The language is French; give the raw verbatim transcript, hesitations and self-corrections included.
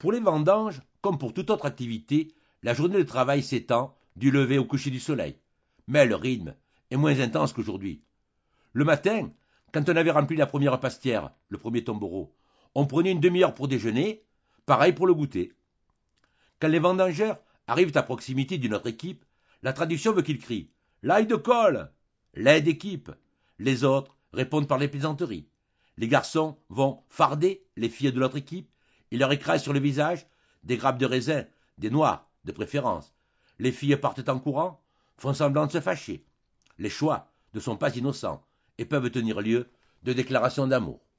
Pour les vendanges, comme pour toute autre activité, la journée de travail s'étend du lever au coucher du soleil. Mais le rythme est moins intense qu'aujourd'hui. Le matin, quand on avait rempli la première pastière, le premier tombereau, on prenait une demi-heure pour déjeuner, pareil pour le goûter. Quand les vendangeurs arrivent à proximité d'une autre équipe, la tradition veut qu'ils crient « L'ail de colle !» L'aide équipe. Les autres répondent par les plaisanteries. Les garçons vont farder les filles de l'autre équipe et leur écrasent sur le visage des grappes de raisin, des noix de préférence. Les filles partent en courant, font semblant de se fâcher. Les choix ne sont pas innocents et peuvent tenir lieu de déclarations d'amour.